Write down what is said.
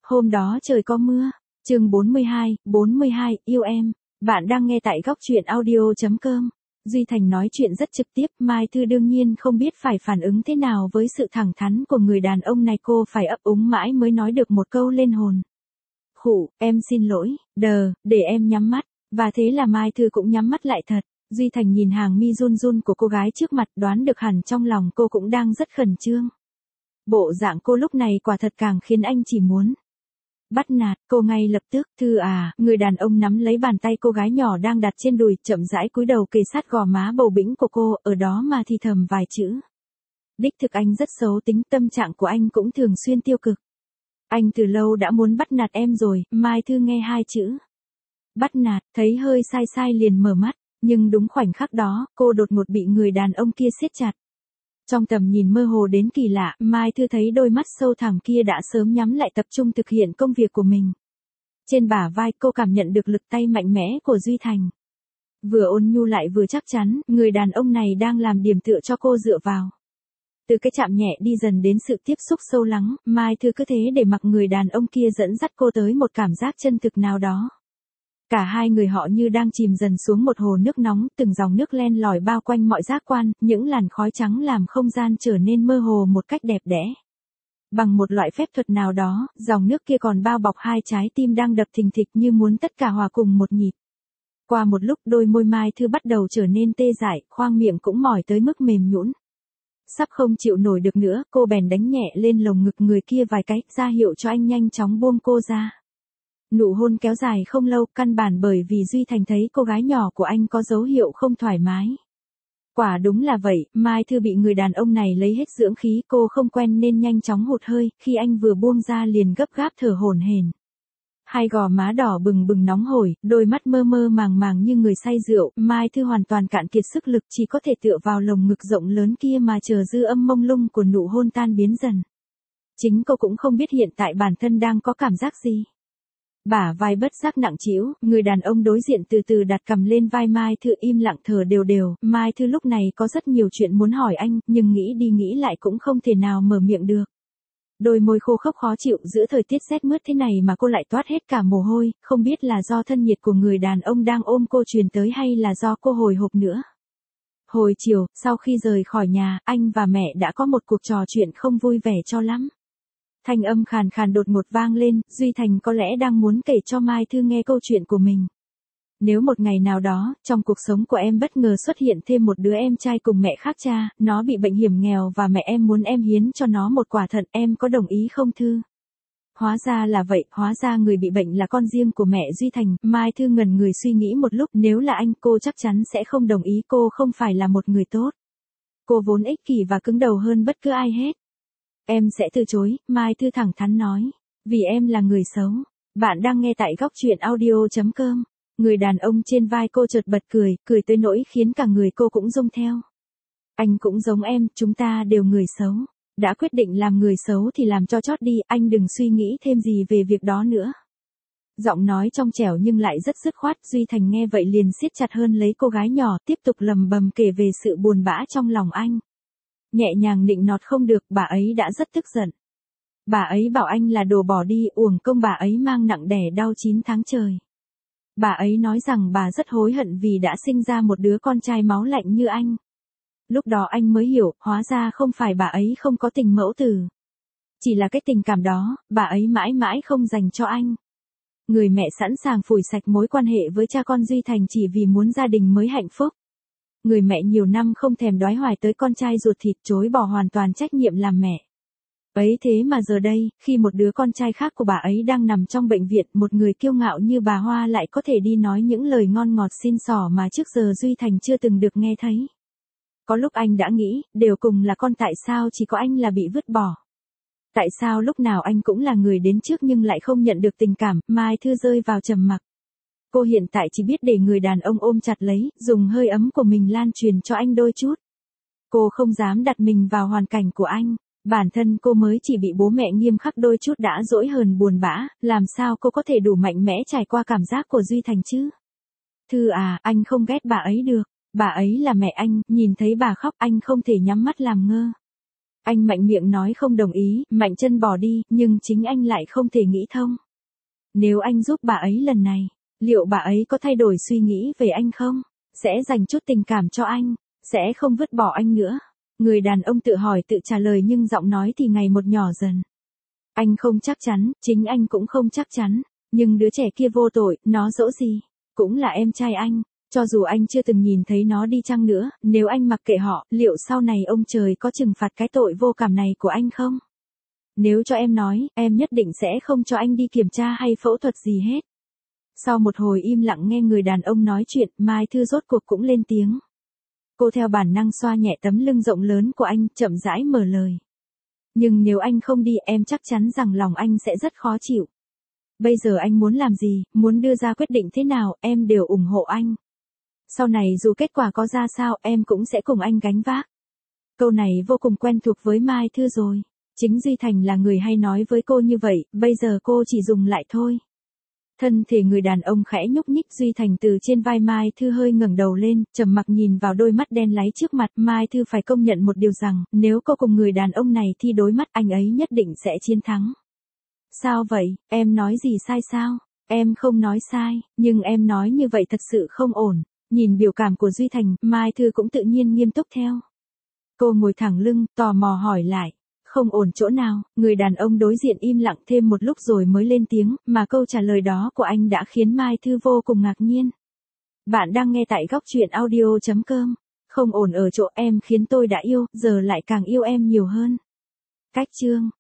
Hôm đó trời có mưa. Chương 42, yêu em. Bạn đang nghe tại góc truyện audio.com. Duy Thành nói chuyện rất trực tiếp, Mai Thư đương nhiên không biết phải phản ứng thế nào với sự thẳng thắn của người đàn ông này, cô phải ấp úng mãi mới nói được một câu lên hồn. Khụ, em xin lỗi, để em nhắm mắt. Và thế là Mai Thư cũng nhắm mắt lại thật. Duy Thành nhìn hàng mi run run của cô gái trước mặt, đoán được hẳn trong lòng cô cũng đang rất khẩn trương. Bộ dạng cô lúc này quả thật càng khiến anh chỉ muốn bắt nạt cô ngay lập tức. Thư à, người đàn ông nắm lấy bàn tay cô gái nhỏ đang đặt trên đùi, chậm rãi cúi đầu kề sát gò má bầu bĩnh của cô, ở đó mà thì thầm vài chữ. Đích thực anh rất xấu tính, tâm trạng của anh cũng thường xuyên tiêu cực. Anh từ lâu đã muốn bắt nạt em rồi. Mai Thư nghe hai chữ bắt nạt, thấy hơi sai sai liền mở mắt, nhưng đúng khoảnh khắc đó, cô đột ngột bị người đàn ông kia siết chặt. Trong tầm nhìn mơ hồ đến kỳ lạ, Mai Thư thấy đôi mắt sâu thẳm kia đã sớm nhắm lại tập trung thực hiện công việc của mình. Trên bả vai cô cảm nhận được lực tay mạnh mẽ của Duy Thành. Vừa ôn nhu lại vừa chắc chắn, người đàn ông này đang làm điểm tựa cho cô dựa vào. Từ cái chạm nhẹ đi dần đến sự tiếp xúc sâu lắng, Mai Thư cứ thế để mặc người đàn ông kia dẫn dắt cô tới một cảm giác chân thực nào đó. Cả hai người họ như đang chìm dần xuống một hồ nước nóng, từng dòng nước len lỏi bao quanh mọi giác quan, những làn khói trắng làm không gian trở nên mơ hồ một cách đẹp đẽ. Bằng một loại phép thuật nào đó, dòng nước kia còn bao bọc hai trái tim đang đập thình thịch như muốn tất cả hòa cùng một nhịp. Qua một lúc, đôi môi Mai Thư bắt đầu trở nên tê dại, khoang miệng cũng mỏi tới mức mềm nhũn. Sắp không chịu nổi được nữa, cô bèn đánh nhẹ lên lồng ngực người kia vài cái, ra hiệu cho anh nhanh chóng buông cô ra. Nụ hôn kéo dài không lâu, căn bản bởi vì Duy Thành thấy cô gái nhỏ của anh có dấu hiệu không thoải mái. Quả đúng là vậy, Mai Thư bị người đàn ông này lấy hết dưỡng khí, cô không quen nên nhanh chóng hụt hơi, khi anh vừa buông ra liền gấp gáp thở hổn hển. Hai gò má đỏ bừng bừng nóng hổi, đôi mắt mơ mơ màng màng như người say rượu, Mai Thư hoàn toàn cạn kiệt sức lực, chỉ có thể tựa vào lồng ngực rộng lớn kia mà chờ dư âm mông lung của nụ hôn tan biến dần. Chính cô cũng không biết hiện tại bản thân đang có cảm giác gì. Bả vai bất giác nặng trĩu, người đàn ông đối diện từ từ đặt cằm lên vai Mai Thư, im lặng thở đều đều. Mai Thư lúc này có rất nhiều chuyện muốn hỏi anh, nhưng nghĩ đi nghĩ lại cũng không thể nào mở miệng được. Đôi môi khô khốc khó chịu, giữa thời tiết rét mướt thế này mà cô lại toát hết cả mồ hôi, không biết là do thân nhiệt của người đàn ông đang ôm cô truyền tới hay là do cô hồi hộp nữa. Hồi chiều, sau khi rời khỏi nhà, anh và mẹ đã có một cuộc trò chuyện không vui vẻ cho lắm. Thanh âm khàn khàn đột ngột vang lên, Duy Thành có lẽ đang muốn kể cho Mai Thư nghe câu chuyện của mình. Nếu một ngày nào đó, trong cuộc sống của em bất ngờ xuất hiện thêm một đứa em trai cùng mẹ khác cha, nó bị bệnh hiểm nghèo và mẹ em muốn em hiến cho nó một quả thận, em có đồng ý không Thư? Hóa ra là vậy, hóa ra người bị bệnh là con riêng của mẹ Duy Thành. Mai Thư ngẩn người suy nghĩ một lúc, nếu là anh, cô chắc chắn sẽ không đồng ý, cô không phải là một người tốt. Cô vốn ích kỷ và cứng đầu hơn bất cứ ai hết. Em sẽ từ chối, Mai Thư thẳng thắn nói. Vì em là người xấu. Bạn đang nghe tại góc truyện audio.com. Người đàn ông trên vai cô chợt bật cười, cười tới nỗi khiến cả người cô cũng rung theo. Anh cũng giống em, chúng ta đều người xấu. Đã quyết định làm người xấu thì làm cho chót đi, anh đừng suy nghĩ thêm gì về việc đó nữa. Giọng nói trong trẻo nhưng lại rất dứt khoát. Duy Thành nghe vậy liền siết chặt hơn lấy cô gái nhỏ, tiếp tục lầm bầm kể về sự buồn bã trong lòng anh. Nhẹ nhàng nịnh nọt không được, bà ấy đã rất tức giận. Bà ấy bảo anh là đồ bỏ đi, uổng công bà ấy mang nặng đẻ đau 9 tháng trời. Bà ấy nói rằng bà rất hối hận vì đã sinh ra một đứa con trai máu lạnh như anh. Lúc đó anh mới hiểu, hóa ra không phải bà ấy không có tình mẫu tử. Chỉ là cái tình cảm đó, bà ấy mãi mãi không dành cho anh. Người mẹ sẵn sàng phủi sạch mối quan hệ với cha con Duy Thành chỉ vì muốn gia đình mới hạnh phúc. Người mẹ nhiều năm không thèm đoái hoài tới con trai ruột thịt, chối bỏ hoàn toàn trách nhiệm làm mẹ. Ấy thế mà giờ đây, khi một đứa con trai khác của bà ấy đang nằm trong bệnh viện, một người kiêu ngạo như bà Hoa lại có thể đi nói những lời ngon ngọt xin xỏ mà trước giờ Duy Thành chưa từng được nghe thấy. Có lúc anh đã nghĩ, đều cùng là con, tại sao chỉ có anh là bị vứt bỏ? Tại sao lúc nào anh cũng là người đến trước nhưng lại không nhận được tình cảm? Mai Thư rơi vào trầm mặc. Cô hiện tại chỉ biết để người đàn ông ôm chặt lấy, dùng hơi ấm của mình lan truyền cho anh đôi chút. Cô không dám đặt mình vào hoàn cảnh của anh. Bản thân cô mới chỉ bị bố mẹ nghiêm khắc đôi chút đã dỗi hờn buồn bã, làm sao cô có thể đủ mạnh mẽ trải qua cảm giác của Duy Thành chứ? Thư à, anh không ghét bà ấy được. Bà ấy là mẹ anh, nhìn thấy bà khóc anh không thể nhắm mắt làm ngơ. Anh mạnh miệng nói không đồng ý, mạnh chân bỏ đi, nhưng chính anh lại không thể nghĩ thông. Nếu anh giúp bà ấy lần này, liệu bà ấy có thay đổi suy nghĩ về anh không? Sẽ dành chút tình cảm cho anh, sẽ không vứt bỏ anh nữa. Người đàn ông tự hỏi tự trả lời nhưng giọng nói thì ngày một nhỏ dần. Anh không chắc chắn, chính anh cũng không chắc chắn. Nhưng đứa trẻ kia vô tội, nó dỗ gì? Cũng là em trai anh. Cho dù anh chưa từng nhìn thấy nó đi chăng nữa, nếu anh mặc kệ họ, liệu sau này ông trời có trừng phạt cái tội vô cảm này của anh không? Nếu cho em nói, em nhất định sẽ không cho anh đi kiểm tra hay phẫu thuật gì hết. Sau một hồi im lặng nghe người đàn ông nói chuyện, Mai Thư rốt cuộc cũng lên tiếng. Cô theo bản năng xoa nhẹ tấm lưng rộng lớn của anh, chậm rãi mở lời. Nhưng nếu anh không đi, em chắc chắn rằng lòng anh sẽ rất khó chịu. Bây giờ anh muốn làm gì, muốn đưa ra quyết định thế nào, em đều ủng hộ anh. Sau này dù kết quả có ra sao, em cũng sẽ cùng anh gánh vác. Câu này vô cùng quen thuộc với Mai Thư rồi. Chính Duy Thành là người hay nói với cô như vậy, bây giờ cô chỉ dùng lại thôi. Thân thể người đàn ông khẽ nhúc nhích, Duy Thành từ trên vai Mai Thư hơi ngẩng đầu lên, trầm mặc nhìn vào đôi mắt đen láy trước mặt. Mai Thư phải công nhận một điều rằng, nếu cô cùng người đàn ông này thi đối mắt, anh ấy nhất định sẽ chiến thắng. Sao vậy, em nói gì sai sao? Em không nói sai, nhưng em nói như vậy thật sự không ổn. Nhìn biểu cảm của Duy Thành, Mai Thư cũng tự nhiên nghiêm túc theo. Cô ngồi thẳng lưng, tò mò hỏi lại. Không ổn chỗ nào? Người đàn ông đối diện im lặng thêm một lúc rồi mới lên tiếng, mà câu trả lời đó của anh đã khiến Mai Thư vô cùng ngạc nhiên. Bạn đang nghe tại góc truyện audio.com. Không ổn ở chỗ em khiến tôi đã yêu, giờ lại càng yêu em nhiều hơn. Cách chương